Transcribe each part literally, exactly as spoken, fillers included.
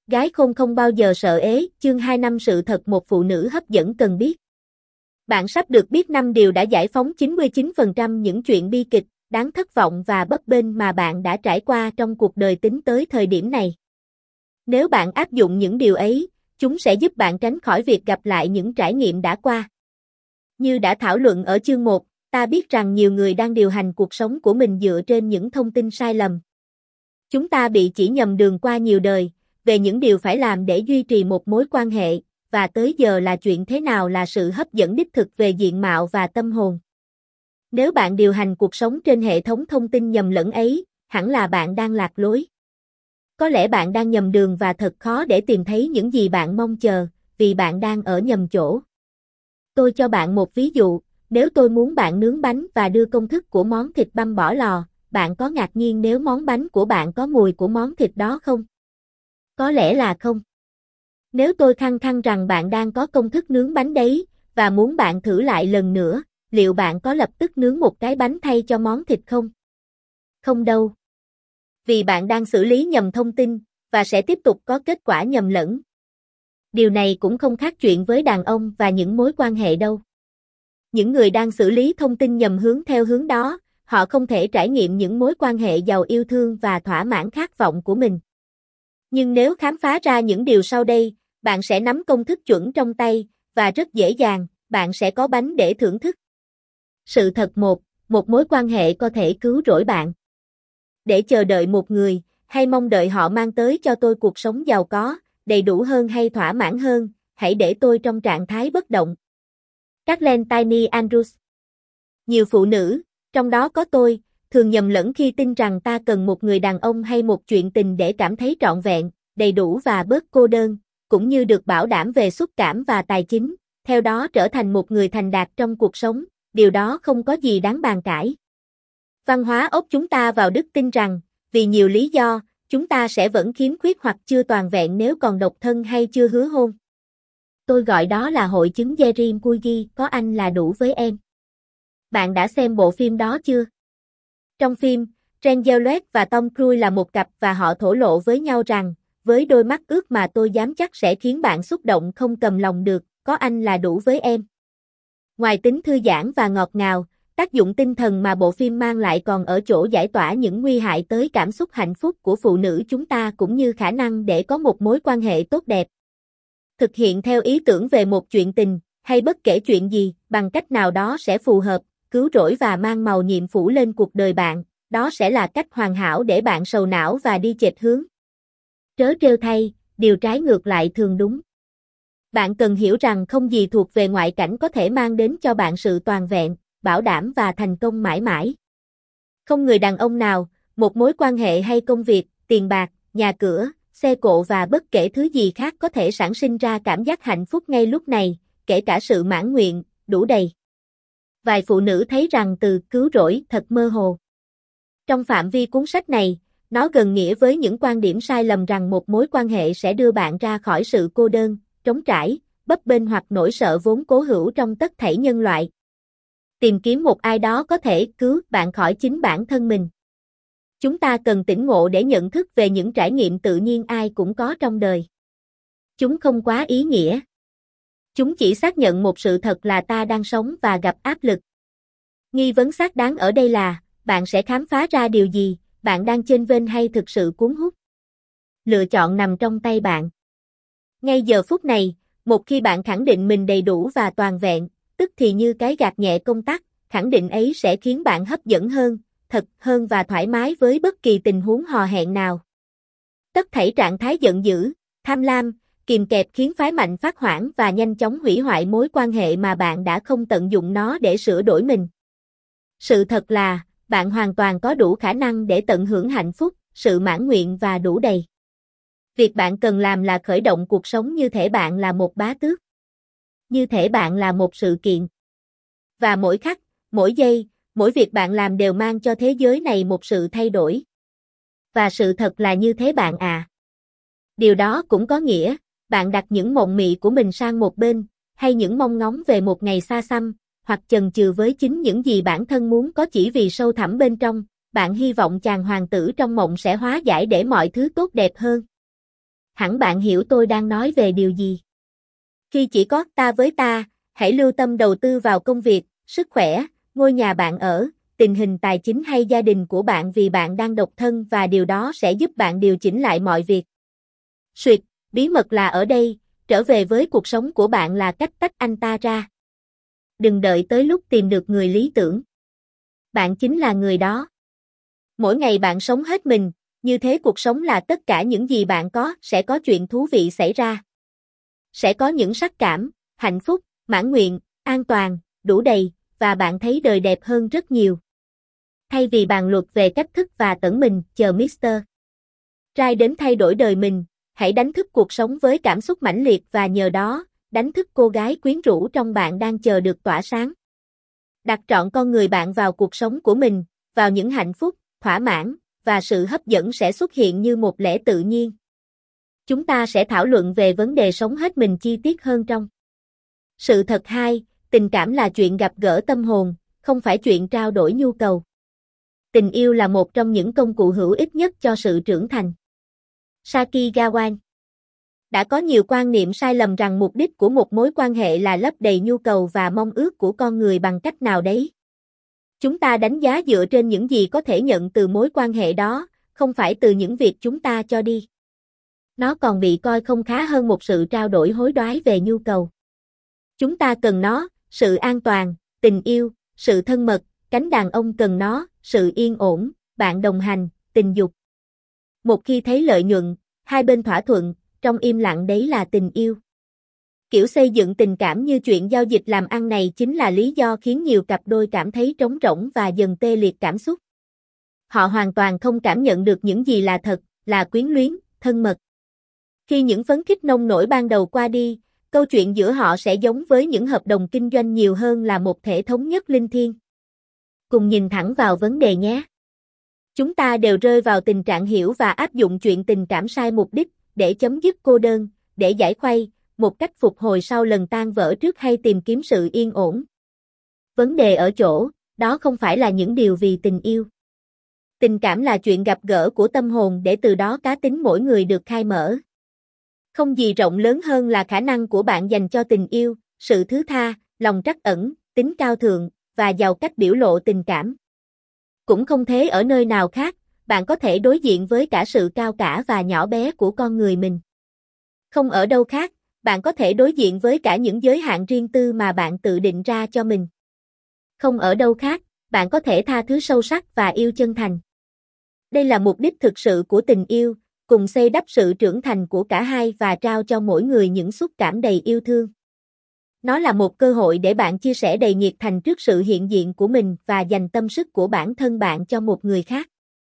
Gái khôn không bao giờ sợ ế, chương hai năm sự thật một phụ nữ hấp dẫn cần biết. Bạn sắp được biết năm điều đã giải phóng chín mươi chín phần trăm những chuyện bi kịch, đáng thất vọng và bấp bênh mà bạn đã trải qua trong cuộc đời tính tới thời điểm này. Nếu bạn áp dụng những điều ấy, chúng sẽ giúp bạn tránh khỏi việc gặp lại những trải nghiệm đã qua. Như đã thảo luận ở chương một, ta biết rằng nhiều người đang điều hành cuộc sống của mình dựa trên những thông tin sai lầm. Chúng ta bị chỉ nhầm đường qua nhiều đời, về những điều phải làm để duy trì một mối quan hệ, và tới giờ là chuyện thế nào là sự hấp dẫn đích thực về diện mạo và tâm hồn. Nếu bạn điều hành cuộc sống trên hệ thống thông tin nhầm lẫn ấy, hẳn là bạn đang lạc lối. Có lẽ bạn đang nhầm đường và thật khó để tìm thấy những gì bạn mong chờ, vì bạn đang ở nhầm chỗ. Tôi cho bạn một ví dụ, nếu tôi muốn bạn nướng bánh và đưa công thức của món thịt băm bỏ lò, bạn có ngạc nhiên nếu món bánh của bạn có mùi của món thịt đó không? Có lẽ là không. Nếu tôi khăng khăng rằng bạn đang có công thức nướng bánh đấy, và muốn bạn thử lại lần nữa, liệu bạn có lập tức nướng một cái bánh thay cho món thịt không? Không đâu. Vì bạn đang xử lý nhầm thông tin, và sẽ tiếp tục có kết quả nhầm lẫn. Điều này cũng không khác chuyện với đàn ông và những mối quan hệ đâu. Những người đang xử lý thông tin nhầm hướng theo hướng đó, họ không thể trải nghiệm những mối quan hệ giàu yêu thương và thỏa mãn khát vọng của mình. Nhưng nếu khám phá ra những điều sau đây, bạn sẽ nắm công thức chuẩn trong tay, và rất dễ dàng, bạn sẽ có bánh để thưởng thức. Sự thật một, một mối quan hệ có thể cứu rỗi bạn. Để chờ đợi một người, hay mong đợi họ mang tới cho tôi cuộc sống giàu có, đầy đủ hơn hay thỏa mãn hơn, hãy để tôi trong trạng thái bất động. Kathleen Tiny Andrews. Nhiều phụ nữ, trong đó có tôi, thường nhầm lẫn khi tin rằng ta cần một người đàn ông hay một chuyện tình để cảm thấy trọn vẹn, đầy đủ và bớt cô đơn, cũng như được bảo đảm về xúc cảm và tài chính, theo đó trở thành một người thành đạt trong cuộc sống, điều đó không có gì đáng bàn cãi. Văn hóa ốc chúng ta vào đức tin rằng, vì nhiều lý do, chúng ta sẽ vẫn khiếm khuyết hoặc chưa toàn vẹn nếu còn độc thân hay chưa hứa hôn. Tôi gọi đó là hội chứng Jerry-Maguire, có anh là đủ với em. Bạn đã xem bộ phim đó chưa? Trong phim, Rachel Weisz và Tom Cruise là một cặp và họ thổ lộ với nhau rằng, với đôi mắt ướt mà tôi dám chắc sẽ khiến bạn xúc động không cầm lòng được, có anh là đủ với em. Ngoài tính thư giãn và ngọt ngào, tác dụng tinh thần mà bộ phim mang lại còn ở chỗ giải tỏa những nguy hại tới cảm xúc hạnh phúc của phụ nữ chúng ta cũng như khả năng để có một mối quan hệ tốt đẹp. Thực hiện theo ý tưởng về một chuyện tình, hay bất kể chuyện gì, bằng cách nào đó sẽ phù hợp, cứu rỗi và mang màu nhiệm phủ lên cuộc đời bạn, đó sẽ là cách hoàn hảo để bạn sầu não và đi chệch hướng. Trớ trêu thay, điều trái ngược lại thường đúng. Bạn cần hiểu rằng không gì thuộc về ngoại cảnh có thể mang đến cho bạn sự toàn vẹn, bảo đảm và thành công mãi mãi. Không người đàn ông nào, một mối quan hệ hay công việc, tiền bạc, nhà cửa, xe cộ và bất kể thứ gì khác có thể sản sinh ra cảm giác hạnh phúc ngay lúc này, kể cả sự mãn nguyện, đủ đầy. Vài phụ nữ thấy rằng từ cứu rỗi thật mơ hồ. Trong phạm vi cuốn sách này, nó gần nghĩa với những quan điểm sai lầm rằng một mối quan hệ sẽ đưa bạn ra khỏi sự cô đơn, trống trải, bấp bênh hoặc nỗi sợ vốn cố hữu trong tất thảy nhân loại. Tìm kiếm một ai đó có thể cứu bạn khỏi chính bản thân mình. Chúng ta cần tỉnh ngộ để nhận thức về những trải nghiệm tự nhiên ai cũng có trong đời. Chúng không quá ý nghĩa. Chúng chỉ xác nhận một sự thật là ta đang sống và gặp áp lực. Nghi vấn xác đáng ở đây là, bạn sẽ khám phá ra điều gì, bạn đang chênh vênh hay thực sự cuốn hút. Lựa chọn nằm trong tay bạn. Ngay giờ phút này, một khi bạn khẳng định mình đầy đủ và toàn vẹn, tức thì như cái gạt nhẹ công tắc, khẳng định ấy sẽ khiến bạn hấp dẫn hơn, thật hơn và thoải mái với bất kỳ tình huống hò hẹn nào. Tất thảy trạng thái giận dữ, tham lam, kìm kẹp khiến phái mạnh phát hoảng và nhanh chóng hủy hoại mối quan hệ mà bạn đã không tận dụng nó để sửa đổi mình. Sự thật là, bạn hoàn toàn có đủ khả năng để tận hưởng hạnh phúc, sự mãn nguyện và đủ đầy. Việc bạn cần làm là khởi động cuộc sống như thể bạn là một bá tước. Như thể bạn là một sự kiện. Và mỗi khắc, mỗi giây, mỗi việc bạn làm đều mang cho thế giới này một sự thay đổi. Và sự thật là như thế bạn à. Điều đó cũng có nghĩa, bạn đặt những mộng mị của mình sang một bên, hay những mong ngóng về một ngày xa xăm, hoặc chần chừ với chính những gì bản thân muốn có chỉ vì sâu thẳm bên trong, bạn hy vọng chàng hoàng tử trong mộng sẽ hóa giải để mọi thứ tốt đẹp hơn. hẳn bạn hiểu tôi đang nói về điều gì. Khi chỉ có ta với ta, hãy lưu tâm đầu tư vào công việc, sức khỏe, ngôi nhà bạn ở, tình hình tài chính hay gia đình của bạn vì bạn đang độc thân và điều đó sẽ giúp bạn điều chỉnh lại mọi việc. Suyệt, bí mật là ở đây, trở về với cuộc sống của bạn là cách tách anh ta ra. Đừng đợi tới lúc tìm được người lý tưởng. Bạn chính là người đó. Mỗi ngày bạn sống hết mình, như thế cuộc sống là tất cả những gì bạn có, sẽ có chuyện thú vị xảy ra. Sẽ có những sắc cảm, hạnh phúc, mãn nguyện, an toàn, đủ đầy, và bạn thấy đời đẹp hơn rất nhiều. Thay vì bàn luận về cách thức và tẩn mình, chờ mít tơ Right đến thay đổi đời mình, hãy đánh thức cuộc sống với cảm xúc mãnh liệt và nhờ đó, đánh thức cô gái quyến rũ trong bạn đang chờ được tỏa sáng. Đặt trọn con người bạn vào cuộc sống của mình, vào những hạnh phúc, thỏa mãn, và sự hấp dẫn sẽ xuất hiện như một lẽ tự nhiên. Chúng ta sẽ thảo luận về vấn đề sống hết mình chi tiết hơn trong Sự thật hai, tình cảm là chuyện gặp gỡ tâm hồn, không phải chuyện trao đổi nhu cầu. Tình yêu là một trong những công cụ hữu ích nhất cho sự trưởng thành. Saki Gawain. Đã có nhiều quan niệm sai lầm rằng mục đích của một mối quan hệ là lấp đầy nhu cầu và mong ước của con người bằng cách nào đấy. Chúng ta đánh giá dựa trên những gì có thể nhận từ mối quan hệ đó, không phải từ những việc chúng ta cho đi. Nó còn bị coi không khá hơn một sự trao đổi hối đoái về nhu cầu. Chúng ta cần nó, sự an toàn, tình yêu, sự thân mật, cánh đàn ông cần nó, sự yên ổn, bạn đồng hành, tình dục. Một khi thấy lợi nhuận, hai bên thỏa thuận, trong im lặng đấy là tình yêu. Kiểu xây dựng tình cảm như chuyện giao dịch làm ăn này chính là lý do khiến nhiều cặp đôi cảm thấy trống rỗng và dần tê liệt cảm xúc. Họ hoàn toàn không cảm nhận được những gì là thật, là quyến luyến, thân mật. Khi những phấn khích nông nổi ban đầu qua đi, câu chuyện giữa họ sẽ giống với những hợp đồng kinh doanh nhiều hơn là một thể thống nhất linh thiêng. Cùng nhìn thẳng vào vấn đề nhé. Chúng ta đều rơi vào tình trạng hiểu và áp dụng chuyện tình cảm sai mục đích, để chấm dứt cô đơn, để giải khuây, một cách phục hồi sau lần tan vỡ trước hay tìm kiếm sự yên ổn. Vấn đề ở chỗ, đó không phải là những điều vì tình yêu. Tình cảm là chuyện gặp gỡ của tâm hồn để từ đó cá tính mỗi người được khai mở. Không gì rộng lớn hơn là khả năng của bạn dành cho tình yêu, sự thứ tha, lòng trắc ẩn, tính cao thượng, và giàu cách biểu lộ tình cảm. Cũng không thế ở nơi nào khác, bạn có thể đối diện với cả sự cao cả và nhỏ bé của con người mình. Không ở đâu khác, bạn có thể đối diện với cả những giới hạn riêng tư mà bạn tự định ra cho mình. Không ở đâu khác, bạn có thể tha thứ sâu sắc và yêu chân thành. Đây là mục đích thực sự của tình yêu, cùng xây đắp sự trưởng thành của cả hai và trao cho mỗi người những xúc cảm đầy yêu thương. Nó là một cơ hội để bạn chia sẻ đầy nhiệt thành trước sự hiện diện của mình và dành tâm sức của bản thân bạn cho một người khác.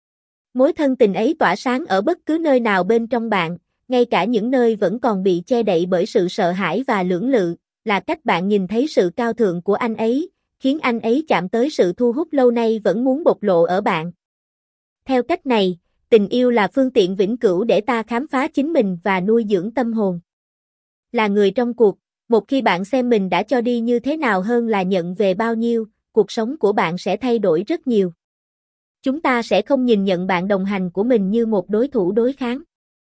Mối thân tình ấy tỏa sáng ở bất cứ nơi nào bên trong bạn, ngay cả những nơi vẫn còn bị che đậy bởi sự sợ hãi và lưỡng lự, là cách bạn nhìn thấy sự cao thượng của anh ấy, khiến anh ấy chạm tới sự thu hút lâu nay vẫn muốn bộc lộ ở bạn. Theo cách này, tình yêu là phương tiện vĩnh cửu để ta khám phá chính mình và nuôi dưỡng tâm hồn. Là người trong cuộc, một khi bạn xem mình đã cho đi như thế nào hơn là nhận về bao nhiêu, cuộc sống của bạn sẽ thay đổi rất nhiều. Chúng ta sẽ không nhìn nhận bạn đồng hành của mình như một đối thủ đối kháng.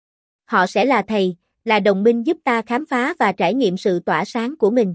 Họ sẽ là thầy, là đồng minh giúp ta khám phá và trải nghiệm sự tỏa sáng của mình.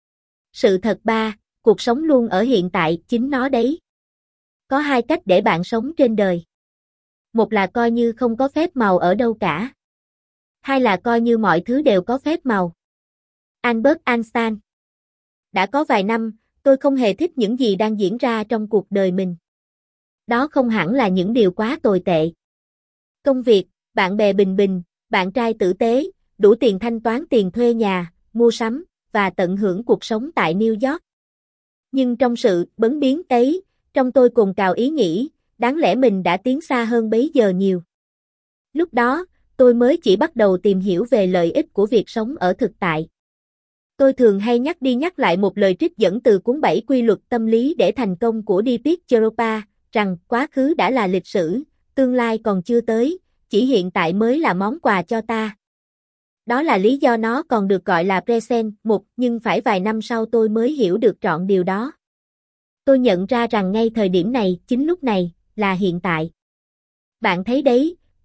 Sự thật ba, cuộc sống luôn ở hiện tại, chính nó đấy. Có hai cách để bạn sống trên đời. Một là coi như không có phép màu ở đâu cả. Hai là coi như mọi thứ đều có phép màu. Albert Einstein. Đã có vài năm, tôi không hề thích những gì đang diễn ra trong cuộc đời mình. Đó không hẳn là những điều quá tồi tệ. Công việc, bạn bè bình bình, bạn trai tử tế, đủ tiền thanh toán tiền thuê nhà, mua sắm, và tận hưởng cuộc sống tại New York. Nhưng trong sự bấn biến ấy, trong tôi cồn cào ý nghĩ, đáng lẽ mình đã tiến xa hơn bấy giờ nhiều. Lúc đó, tôi mới chỉ bắt đầu tìm hiểu về lợi ích của việc sống ở thực tại. Tôi thường hay nhắc đi nhắc lại một lời trích dẫn từ cuốn bảy quy luật tâm lý để thành công của Deepak Chopra, rằng quá khứ đã là lịch sử, tương lai còn chưa tới, chỉ hiện tại mới là món quà cho ta. Đó là lý do nó còn được gọi là present một, nhưng phải vài năm sau tôi mới hiểu được trọn điều đó. Tôi nhận ra rằng ngay thời điểm này, chính lúc này, là hiện tại. Bạn thấy đấy,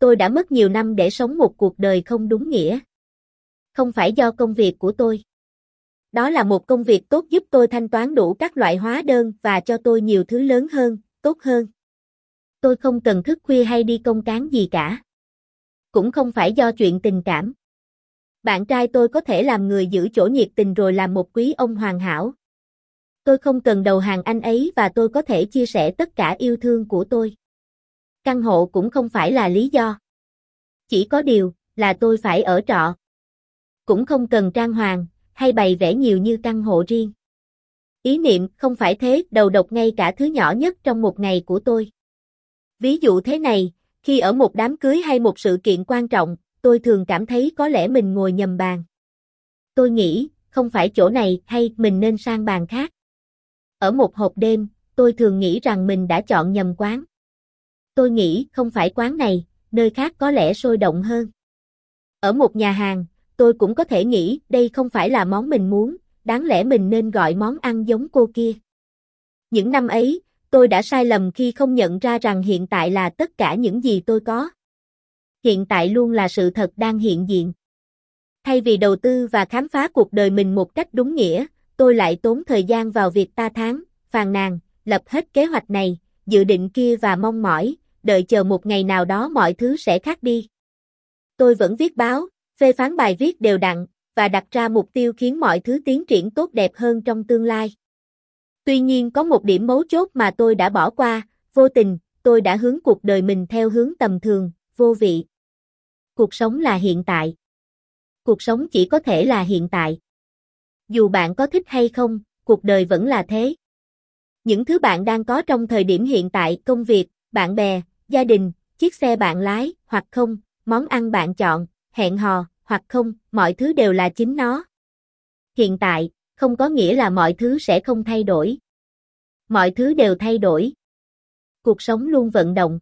tôi đã mất nhiều năm để sống một cuộc đời không đúng nghĩa. Không phải do công việc của tôi. Đó là một công việc tốt giúp tôi thanh toán đủ các loại hóa đơn và cho tôi nhiều thứ lớn hơn, tốt hơn. Tôi không cần thức khuya hay đi công cán gì cả. Cũng không phải do chuyện tình cảm. Bạn trai tôi có thể làm người giữ chỗ nhiệt tình rồi làm một quý ông hoàn hảo. Tôi không cần đầu hàng anh ấy và tôi có thể chia sẻ tất cả yêu thương của tôi. Căn hộ cũng không phải là lý do. Chỉ có điều, là tôi phải ở trọ. Cũng không cần trang hoàng, hay bày vẽ nhiều như căn hộ riêng. Ý niệm không phải thế đầu độc ngay cả thứ nhỏ nhất trong một ngày của tôi. Ví dụ thế này, khi ở một đám cưới hay một sự kiện quan trọng, tôi thường cảm thấy có lẽ mình ngồi nhầm bàn. Tôi nghĩ, không phải chỗ này hay mình nên sang bàn khác. Ở một hộp đêm, tôi thường nghĩ rằng mình đã chọn nhầm quán. Tôi nghĩ không phải quán này, nơi khác có lẽ sôi động hơn. Ở một nhà hàng, tôi cũng có thể nghĩ đây không phải là món mình muốn, đáng lẽ mình nên gọi món ăn giống cô kia. Những năm ấy, tôi đã sai lầm khi không nhận ra rằng hiện tại là tất cả những gì tôi có. Hiện tại luôn là sự thật đang hiện diện. Thay vì đầu tư và khám phá cuộc đời mình một cách đúng nghĩa, tôi lại tốn thời gian vào việc ta thán, phàn nàn, lập hết kế hoạch này, dự định kia và mong mỏi, đợi chờ một ngày nào đó mọi thứ sẽ khác đi. Tôi vẫn viết báo, phê phán bài viết đều đặn, và đặt ra mục tiêu khiến mọi thứ tiến triển tốt đẹp hơn trong tương lai. Tuy nhiên có một điểm mấu chốt mà tôi đã bỏ qua, vô tình, tôi đã hướng cuộc đời mình theo hướng tầm thường, vô vị. Cuộc sống là hiện tại. Cuộc sống chỉ có thể là hiện tại. Dù bạn có thích hay không, cuộc đời vẫn là thế. Những thứ bạn đang có trong thời điểm hiện tại, công việc, bạn bè, gia đình, chiếc xe bạn lái, hoặc không, món ăn bạn chọn, hẹn hò, hoặc không, mọi thứ đều là chính nó. Hiện tại, không có nghĩa là mọi thứ sẽ không thay đổi. Mọi thứ đều thay đổi. Cuộc sống luôn vận động.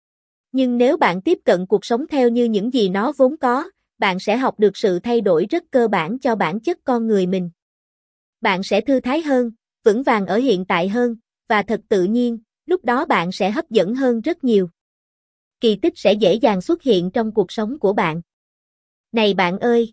Nhưng nếu bạn tiếp cận cuộc sống theo như những gì nó vốn có, bạn sẽ học được sự thay đổi rất cơ bản cho bản chất con người mình. Bạn sẽ thư thái hơn, vững vàng ở hiện tại hơn, và thật tự nhiên, lúc đó bạn sẽ hấp dẫn hơn rất nhiều. Kỳ tích sẽ dễ dàng xuất hiện trong cuộc sống của bạn. Này bạn ơi!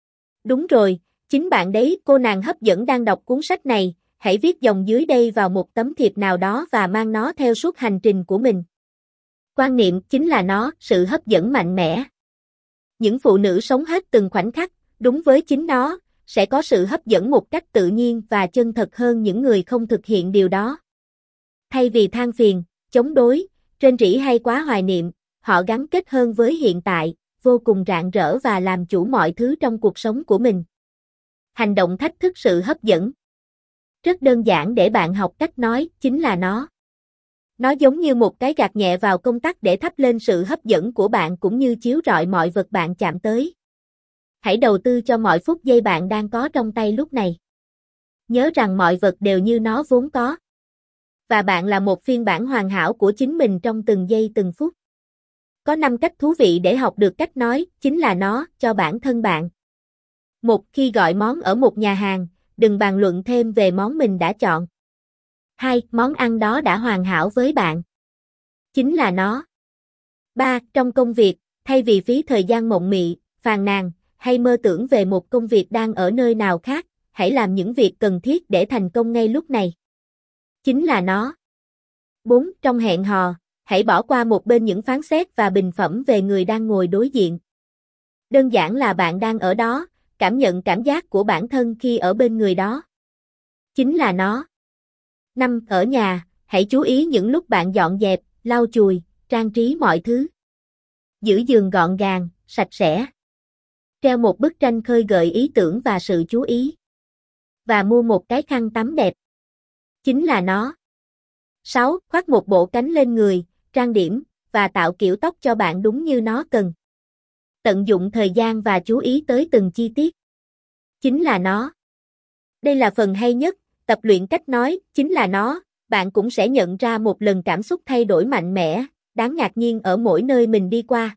Đúng rồi, chính bạn đấy, cô nàng hấp dẫn đang đọc cuốn sách này, hãy viết dòng dưới đây vào một tấm thiệp nào đó và mang nó theo suốt hành trình của mình. Quan niệm chính là nó, sự hấp dẫn mạnh mẽ. Những phụ nữ sống hết từng khoảnh khắc, đúng với chính nó, sẽ có sự hấp dẫn một cách tự nhiên và chân thật hơn những người không thực hiện điều đó. Thay vì than phiền, chống đối, rên rỉ hay quá hoài niệm, họ gắn kết hơn với hiện tại, vô cùng rạng rỡ và làm chủ mọi thứ trong cuộc sống của mình. Hành động thách thức sự hấp dẫn. Rất đơn giản để bạn học cách nói, chính là nó. Nó giống như một cái gạt nhẹ vào công tắc để thắp lên sự hấp dẫn của bạn cũng như chiếu rọi mọi vật bạn chạm tới. Hãy đầu tư cho mọi phút giây bạn đang có trong tay lúc này. Nhớ rằng mọi vật đều như nó vốn có. Và bạn là một phiên bản hoàn hảo của chính mình trong từng giây từng phút. Có năm cách thú vị để học được cách nói, chính là nó, cho bản thân bạn. Một, khi gọi món ở một nhà hàng, đừng bàn luận thêm về món mình đã chọn. Hai, món ăn đó đã hoàn hảo với bạn. Chính là nó. Ba, trong công việc, thay vì phí thời gian mộng mị, phàn nàn, hay mơ tưởng về một công việc đang ở nơi nào khác, hãy làm những việc cần thiết để thành công ngay lúc này. Chính là nó. Bốn, trong hẹn hò, hãy bỏ qua một bên những phán xét và bình phẩm về người đang ngồi đối diện. Đơn giản là bạn đang ở đó, cảm nhận cảm giác của bản thân khi ở bên người đó. Chính là nó. Năm, ở nhà, hãy chú ý những lúc bạn dọn dẹp, lau chùi, trang trí mọi thứ. Giữ giường gọn gàng, sạch sẽ. Treo một bức tranh khơi gợi ý tưởng và sự chú ý. Và mua một cái khăn tắm đẹp. Chính là nó. Sáu, khoác một bộ cánh lên người, trang điểm, và tạo kiểu tóc cho bạn đúng như nó cần. Tận dụng thời gian và chú ý tới từng chi tiết. Chính là nó. Đây là phần hay nhất, tập luyện cách nói, chính là nó, bạn cũng sẽ nhận ra một lần cảm xúc thay đổi mạnh mẽ, đáng ngạc nhiên ở mỗi nơi mình đi qua.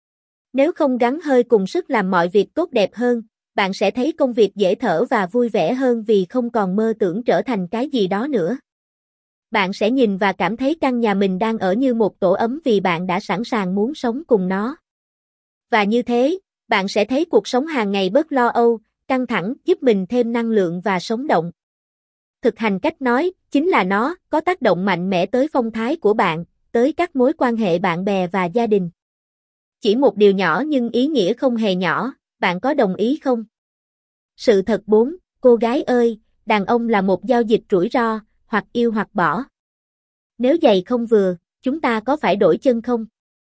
Nếu không gắng hơi cùng sức làm mọi việc tốt đẹp hơn, bạn sẽ thấy công việc dễ thở và vui vẻ hơn vì không còn mơ tưởng trở thành cái gì đó nữa. Bạn sẽ nhìn và cảm thấy căn nhà mình đang ở như một tổ ấm vì bạn đã sẵn sàng muốn sống cùng nó. Và như thế, bạn sẽ thấy cuộc sống hàng ngày bớt lo âu, căng thẳng, giúp mình thêm năng lượng và sống động. Thực hành cách nói, chính là nó, có tác động mạnh mẽ tới phong thái của bạn, tới các mối quan hệ bạn bè và gia đình. Chỉ một điều nhỏ nhưng ý nghĩa không hề nhỏ, bạn có đồng ý không? Sự thật bốn, cô gái ơi, đàn ông là một giao dịch rủi ro, hoặc yêu hoặc bỏ. Nếu giày không vừa, chúng ta có phải đổi chân không?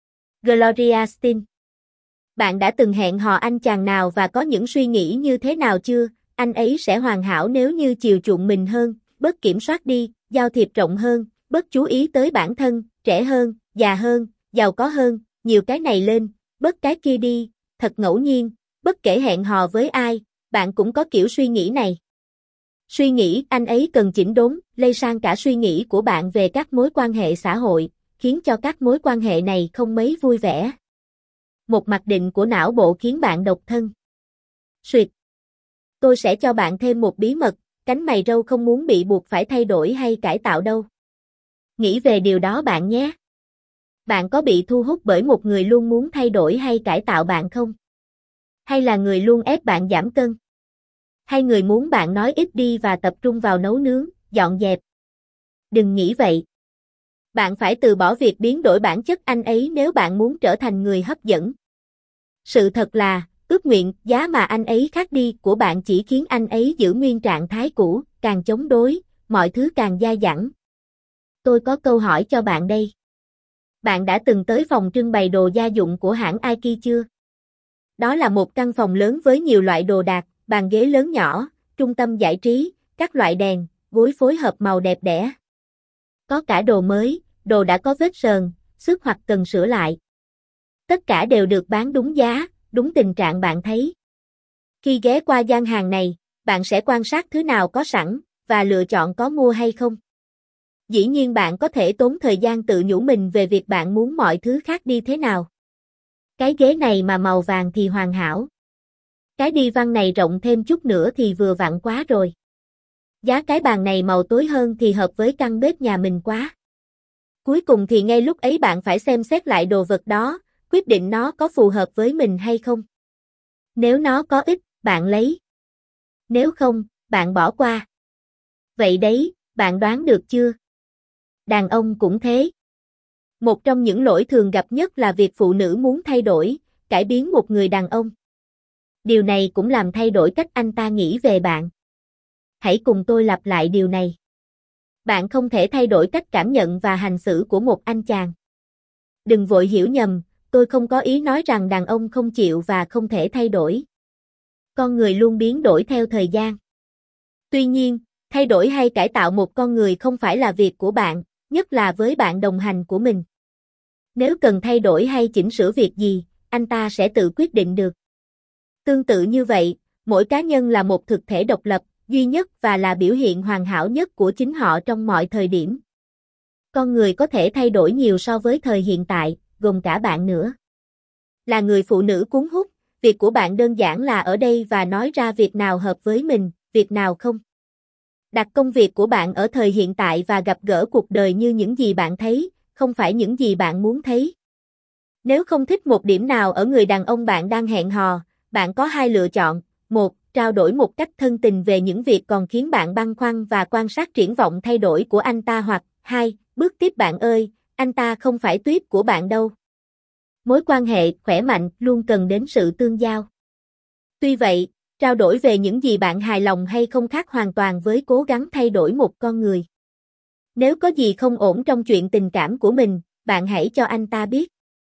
Gloria Steinem. Bạn đã từng hẹn hò anh chàng nào và có những suy nghĩ như thế nào chưa? Anh ấy sẽ hoàn hảo nếu như chiều chuộng mình hơn, bớt kiểm soát đi, giao thiệp rộng hơn, bớt chú ý tới bản thân, trẻ hơn, già hơn, giàu có hơn, nhiều cái này lên, bớt cái kia đi, thật ngẫu nhiên, bất kể hẹn hò với ai, bạn cũng có kiểu suy nghĩ này. Suy nghĩ anh ấy cần chỉnh đốn, lây sang cả suy nghĩ của bạn về các mối quan hệ xã hội, khiến cho các mối quan hệ này không mấy vui vẻ. Một mặc định của não bộ khiến bạn độc thân. Suyệt. Tôi sẽ cho bạn thêm một bí mật, cánh mày râu không muốn bị buộc phải thay đổi hay cải tạo đâu. Nghĩ về điều đó bạn nhé. Bạn có bị thu hút bởi một người luôn muốn thay đổi hay cải tạo bạn không? Hay là người luôn ép bạn giảm cân? Hay người muốn bạn nói ít đi và tập trung vào nấu nướng, dọn dẹp? Đừng nghĩ vậy. Bạn phải từ bỏ việc biến đổi bản chất anh ấy nếu bạn muốn trở thành người hấp dẫn. Sự thật là, ước nguyện, giá mà anh ấy khác đi của bạn chỉ khiến anh ấy giữ nguyên trạng thái cũ, càng chống đối, mọi thứ càng dai dẳng. Tôi có câu hỏi cho bạn đây. Bạn đã từng tới phòng trưng bày đồ gia dụng của hãng IKEA chưa? Đó là một căn phòng lớn với nhiều loại đồ đạc, bàn ghế lớn nhỏ, trung tâm giải trí, các loại đèn, gối phối hợp màu đẹp đẽ. Có cả đồ mới, đồ đã có vết sờn, xước hoặc cần sửa lại. Tất cả đều được bán đúng giá, đúng tình trạng bạn thấy. Khi ghé qua gian hàng này, bạn sẽ quan sát thứ nào có sẵn, và lựa chọn có mua hay không. Dĩ nhiên bạn có thể tốn thời gian tự nhủ mình về việc bạn muốn mọi thứ khác đi thế nào. Cái ghế này mà màu vàng thì hoàn hảo. Cái đi văn này rộng thêm chút nữa thì vừa vặn quá rồi. Giá cái bàn này màu tối hơn thì hợp với căn bếp nhà mình quá. Cuối cùng thì ngay lúc ấy bạn phải xem xét lại đồ vật đó, quyết định nó có phù hợp với mình hay không. Nếu nó có ích, bạn lấy. Nếu không, bạn bỏ qua. Vậy đấy, bạn đoán được chưa? Đàn ông cũng thế. Một trong những lỗi thường gặp nhất là việc phụ nữ muốn thay đổi, cải biến một người đàn ông. Điều này cũng làm thay đổi cách anh ta nghĩ về bạn. Hãy cùng tôi lặp lại điều này. Bạn không thể thay đổi cách cảm nhận và hành xử của một anh chàng. Đừng vội hiểu nhầm, tôi không có ý nói rằng đàn ông không chịu và không thể thay đổi. Con người luôn biến đổi theo thời gian. Tuy nhiên, thay đổi hay cải tạo một con người không phải là việc của bạn, nhất là với bạn đồng hành của mình. Nếu cần thay đổi hay chỉnh sửa việc gì, anh ta sẽ tự quyết định được. Tương tự như vậy, mỗi cá nhân là một thực thể độc lập, duy nhất và là biểu hiện hoàn hảo nhất của chính họ trong mọi thời điểm. Con người có thể thay đổi nhiều so với thời hiện tại, gồm cả bạn nữa. Là người phụ nữ cuốn hút, việc của bạn đơn giản là ở đây và nói ra việc nào hợp với mình, việc nào không. Đặt công việc của bạn ở thời hiện tại và gặp gỡ cuộc đời như những gì bạn thấy, không phải những gì bạn muốn thấy. Nếu không thích một điểm nào ở người đàn ông bạn đang hẹn hò, bạn có hai lựa chọn. Một, trao đổi một cách thân tình về những việc còn khiến bạn băn khoăn và quan sát triển vọng thay đổi của anh ta hoặc hai, bước tiếp bạn ơi, anh ta không phải tuyếp của bạn đâu. Mối quan hệ khỏe mạnh luôn cần đến sự tương giao. Tuy vậy, trao đổi về những gì bạn hài lòng hay không khác hoàn toàn với cố gắng thay đổi một con người. Nếu có gì không ổn trong chuyện tình cảm của mình, bạn hãy cho anh ta biết.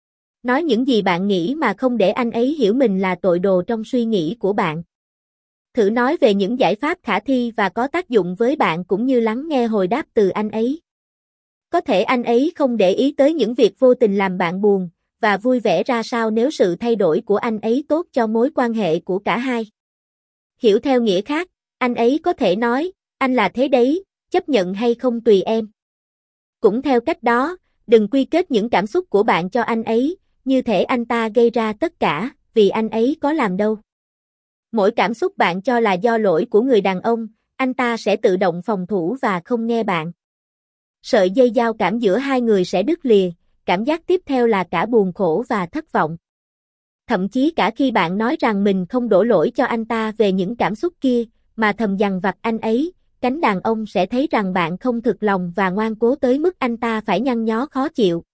Nói những gì bạn nghĩ mà không để anh ấy hiểu mình là tội đồ trong suy nghĩ của bạn. Thử nói về những giải pháp khả thi và có tác dụng với bạn cũng như lắng nghe hồi đáp từ anh ấy. Có thể anh ấy không để ý tới những việc vô tình làm bạn buồn, và vui vẻ ra sao nếu sự thay đổi của anh ấy tốt cho mối quan hệ của cả hai. Hiểu theo nghĩa khác, anh ấy có thể nói, anh là thế đấy, chấp nhận hay không tùy em. Cũng theo cách đó, đừng quy kết những cảm xúc của bạn cho anh ấy, như thể anh ta gây ra tất cả, vì anh ấy có làm đâu. Mỗi cảm xúc bạn cho là do lỗi của người đàn ông, anh ta sẽ tự động phòng thủ và không nghe bạn. Sợi dây giao cảm giữa hai người sẽ đứt lìa, cảm giác tiếp theo là cả buồn khổ và thất vọng. Thậm chí cả khi bạn nói rằng mình không đổ lỗi cho anh ta về những cảm xúc kia, mà thầm dằn vặt anh ấy, cánh đàn ông sẽ thấy rằng bạn không thực lòng và ngoan cố tới mức anh ta phải nhăn nhó khó chịu.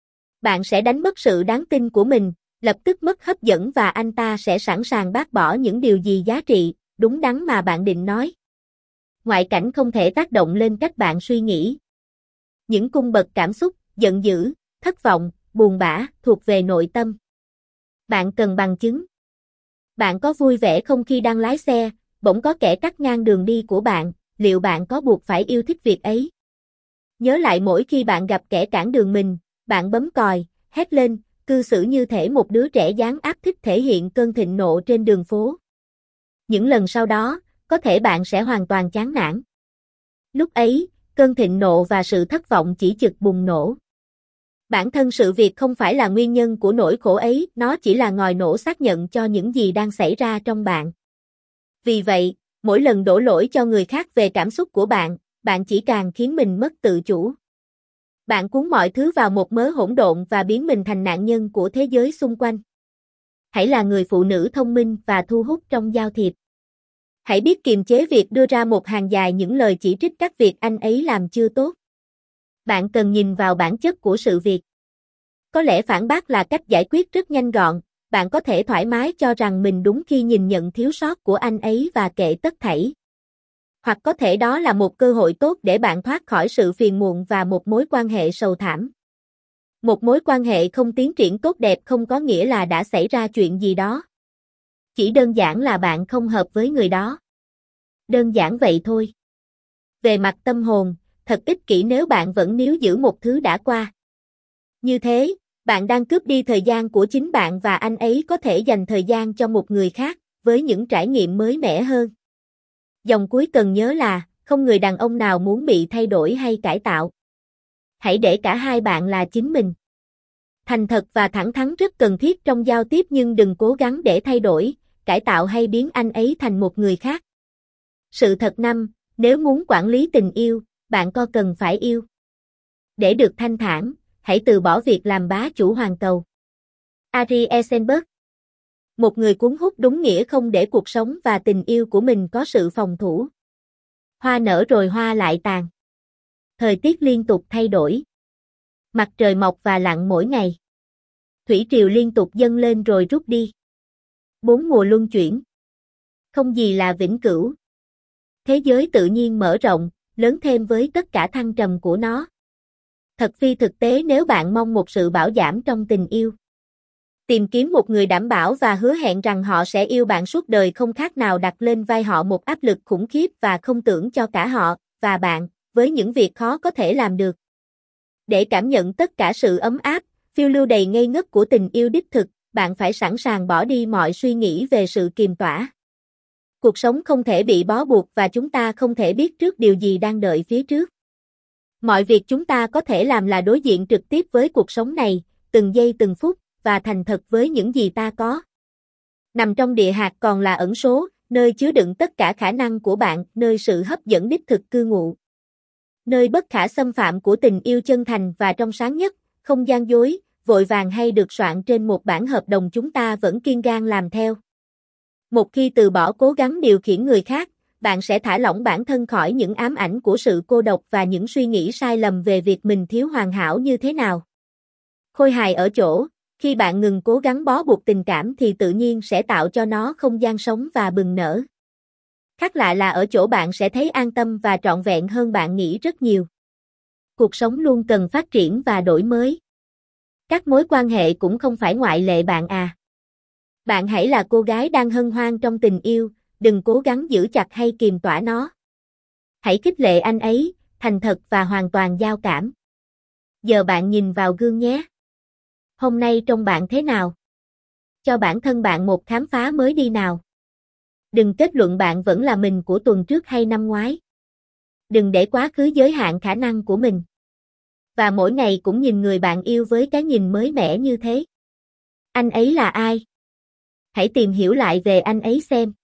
Bạn sẽ đánh mất sự đáng tin của mình, lập tức mất hấp dẫn và anh ta sẽ sẵn sàng bác bỏ những điều gì giá trị, đúng đắn mà bạn định nói. Ngoại cảnh không thể tác động lên cách bạn suy nghĩ. Những cung bậc cảm xúc, giận dữ, thất vọng, buồn bã, thuộc về nội tâm. Bạn cần bằng chứng. Bạn có vui vẻ không khi đang lái xe, bỗng có kẻ cắt ngang đường đi của bạn, liệu bạn có buộc phải yêu thích việc ấy? Nhớ lại mỗi khi bạn gặp kẻ cản đường mình, bạn bấm còi, hét lên, cư xử như thể một đứa trẻ gián áp thích thể hiện cơn thịnh nộ trên đường phố. Những lần sau đó, có thể bạn sẽ hoàn toàn chán nản. Lúc ấy, cơn thịnh nộ và sự thất vọng chỉ chực bùng nổ. Bản thân sự việc không phải là nguyên nhân của nỗi khổ ấy, nó chỉ là ngòi nổ xác nhận cho những gì đang xảy ra trong bạn. Vì vậy, mỗi lần đổ lỗi cho người khác về cảm xúc của bạn, bạn chỉ càng khiến mình mất tự chủ. Bạn cuốn mọi thứ vào một mớ hỗn độn và biến mình thành nạn nhân của thế giới xung quanh. Hãy là người phụ nữ thông minh và thu hút trong giao thiệp. Hãy biết kiềm chế việc đưa ra một hàng dài những lời chỉ trích các việc anh ấy làm chưa tốt. Bạn cần nhìn vào bản chất của sự việc. Có lẽ phản bác là cách giải quyết rất nhanh gọn, bạn có thể thoải mái cho rằng mình đúng khi nhìn nhận thiếu sót của anh ấy và kệ tất thảy. Hoặc có thể đó là một cơ hội tốt để bạn thoát khỏi sự phiền muộn và một mối quan hệ sầu thảm. Một mối quan hệ không tiến triển tốt đẹp không có nghĩa là đã xảy ra chuyện gì đó. Chỉ đơn giản là bạn không hợp với người đó. Đơn giản vậy thôi. Về mặt tâm hồn, thật ích kỷ nếu bạn vẫn níu giữ một thứ đã qua. Như thế, bạn đang cướp đi thời gian của chính bạn và anh ấy có thể dành thời gian cho một người khác, với những trải nghiệm mới mẻ hơn. Dòng cuối cần nhớ là, không người đàn ông nào muốn bị thay đổi hay cải tạo. Hãy để cả hai bạn là chính mình. Thành thật và thẳng thắn rất cần thiết trong giao tiếp nhưng đừng cố gắng để thay đổi, cải tạo hay biến anh ấy thành một người khác. Sự thật năm, nếu muốn quản lý tình yêu, bạn có cần phải yêu. Để được thanh thản, hãy từ bỏ việc làm bá chủ hoàn cầu. Ari Eisenberg. Một người cuốn hút đúng nghĩa không để cuộc sống và tình yêu của mình có sự phòng thủ. Hoa nở rồi hoa lại tàn. Thời tiết liên tục thay đổi. Mặt trời mọc và lặn mỗi ngày. Thủy triều liên tục dâng lên rồi rút đi. Bốn mùa luân chuyển. Không gì là vĩnh cửu. Thế giới tự nhiên mở rộng, lớn thêm với tất cả thăng trầm của nó. Thật phi thực tế nếu bạn mong một sự bảo giảm trong tình yêu. Tìm kiếm một người đảm bảo và hứa hẹn rằng họ sẽ yêu bạn suốt đời không khác nào đặt lên vai họ một áp lực khủng khiếp và không tưởng cho cả họ và bạn, với những việc khó có thể làm được. Để cảm nhận tất cả sự ấm áp, phiêu lưu đầy ngây ngất của tình yêu đích thực, bạn phải sẵn sàng bỏ đi mọi suy nghĩ về sự kiềm tỏa. Cuộc sống không thể bị bó buộc và chúng ta không thể biết trước điều gì đang đợi phía trước. Mọi việc chúng ta có thể làm là đối diện trực tiếp với cuộc sống này, từng giây từng phút, và thành thật với những gì ta có. Nằm trong địa hạt còn là ẩn số, nơi chứa đựng tất cả khả năng của bạn, nơi sự hấp dẫn đích thực cư ngụ. Nơi bất khả xâm phạm của tình yêu chân thành và trong sáng nhất, không gian dối, vội vàng hay được soạn trên một bản hợp đồng chúng ta vẫn kiên gan làm theo. Một khi từ bỏ cố gắng điều khiển người khác, bạn sẽ thả lỏng bản thân khỏi những ám ảnh của sự cô độc và những suy nghĩ sai lầm về việc mình thiếu hoàn hảo như thế nào. Khôi hài ở chỗ, khi bạn ngừng cố gắng bó buộc tình cảm thì tự nhiên sẽ tạo cho nó không gian sống và bừng nở. Khác lạ là ở chỗ bạn sẽ thấy an tâm và trọn vẹn hơn bạn nghĩ rất nhiều. Cuộc sống luôn cần phát triển và đổi mới. Các mối quan hệ cũng không phải ngoại lệ bạn à. Bạn hãy là cô gái đang hân hoan trong tình yêu, đừng cố gắng giữ chặt hay kiềm tỏa nó. Hãy khích lệ anh ấy, thành thật và hoàn toàn giao cảm. Giờ bạn nhìn vào gương nhé. Hôm nay trông bạn thế nào? Cho bản thân bạn một khám phá mới đi nào. Đừng kết luận bạn vẫn là mình của tuần trước hay năm ngoái. Đừng để quá khứ giới hạn khả năng của mình. Và mỗi ngày cũng nhìn người bạn yêu với cái nhìn mới mẻ như thế. Anh ấy là ai? Hãy tìm hiểu lại về anh ấy xem.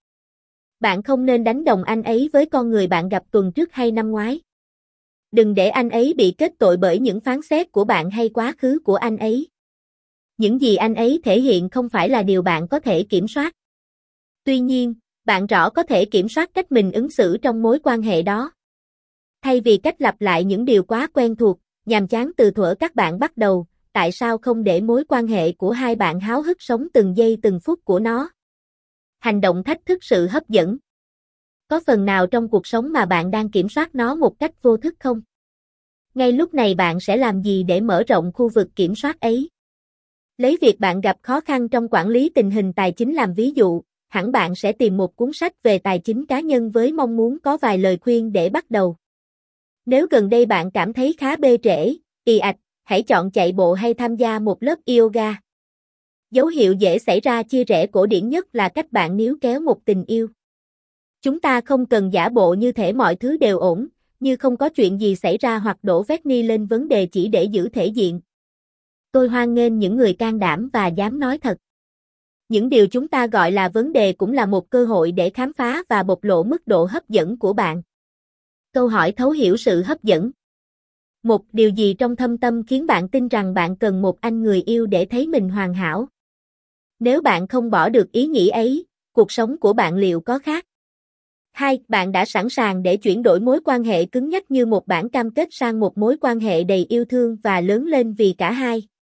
Bạn không nên đánh đồng anh ấy với con người bạn gặp tuần trước hay năm ngoái. Đừng để anh ấy bị kết tội bởi những phán xét của bạn hay quá khứ của anh ấy. Những gì anh ấy thể hiện không phải là điều bạn có thể kiểm soát. Tuy nhiên, bạn rõ có thể kiểm soát cách mình ứng xử trong mối quan hệ đó. Thay vì cách lặp lại những điều quá quen thuộc, nhàm chán từ thuở các bạn bắt đầu, tại sao không để mối quan hệ của hai bạn háo hức sống từng giây từng phút của nó? Hành động thách thức sự hấp dẫn. Có phần nào trong cuộc sống mà bạn đang kiểm soát nó một cách vô thức không? Ngay lúc này bạn sẽ làm gì để mở rộng khu vực kiểm soát ấy? Lấy việc bạn gặp khó khăn trong quản lý tình hình tài chính làm ví dụ, hẳn bạn sẽ tìm một cuốn sách về tài chính cá nhân với mong muốn có vài lời khuyên để bắt đầu. Nếu gần đây bạn cảm thấy khá bê trễ, ì ạch, hãy chọn chạy bộ hay tham gia một lớp yoga. Dấu hiệu dễ xảy ra chia rẽ cổ điển nhất là cách bạn níu kéo một tình yêu. Chúng ta không cần giả bộ như thể mọi thứ đều ổn, như không có chuyện gì xảy ra hoặc đổ vét ni lên vấn đề chỉ để giữ thể diện. Tôi hoan nghênh những người can đảm và dám nói thật. Những điều chúng ta gọi là vấn đề cũng là một cơ hội để khám phá và bộc lộ mức độ hấp dẫn của bạn. Câu hỏi thấu hiểu sự hấp dẫn. Một điều gì trong thâm tâm khiến bạn tin rằng bạn cần một anh người yêu để thấy mình hoàn hảo? Nếu bạn không bỏ được ý nghĩ ấy, cuộc sống của bạn liệu có khác? Hai, bạn đã sẵn sàng để chuyển đổi mối quan hệ cứng nhắc như một bản cam kết sang một mối quan hệ đầy yêu thương và lớn lên vì cả hai?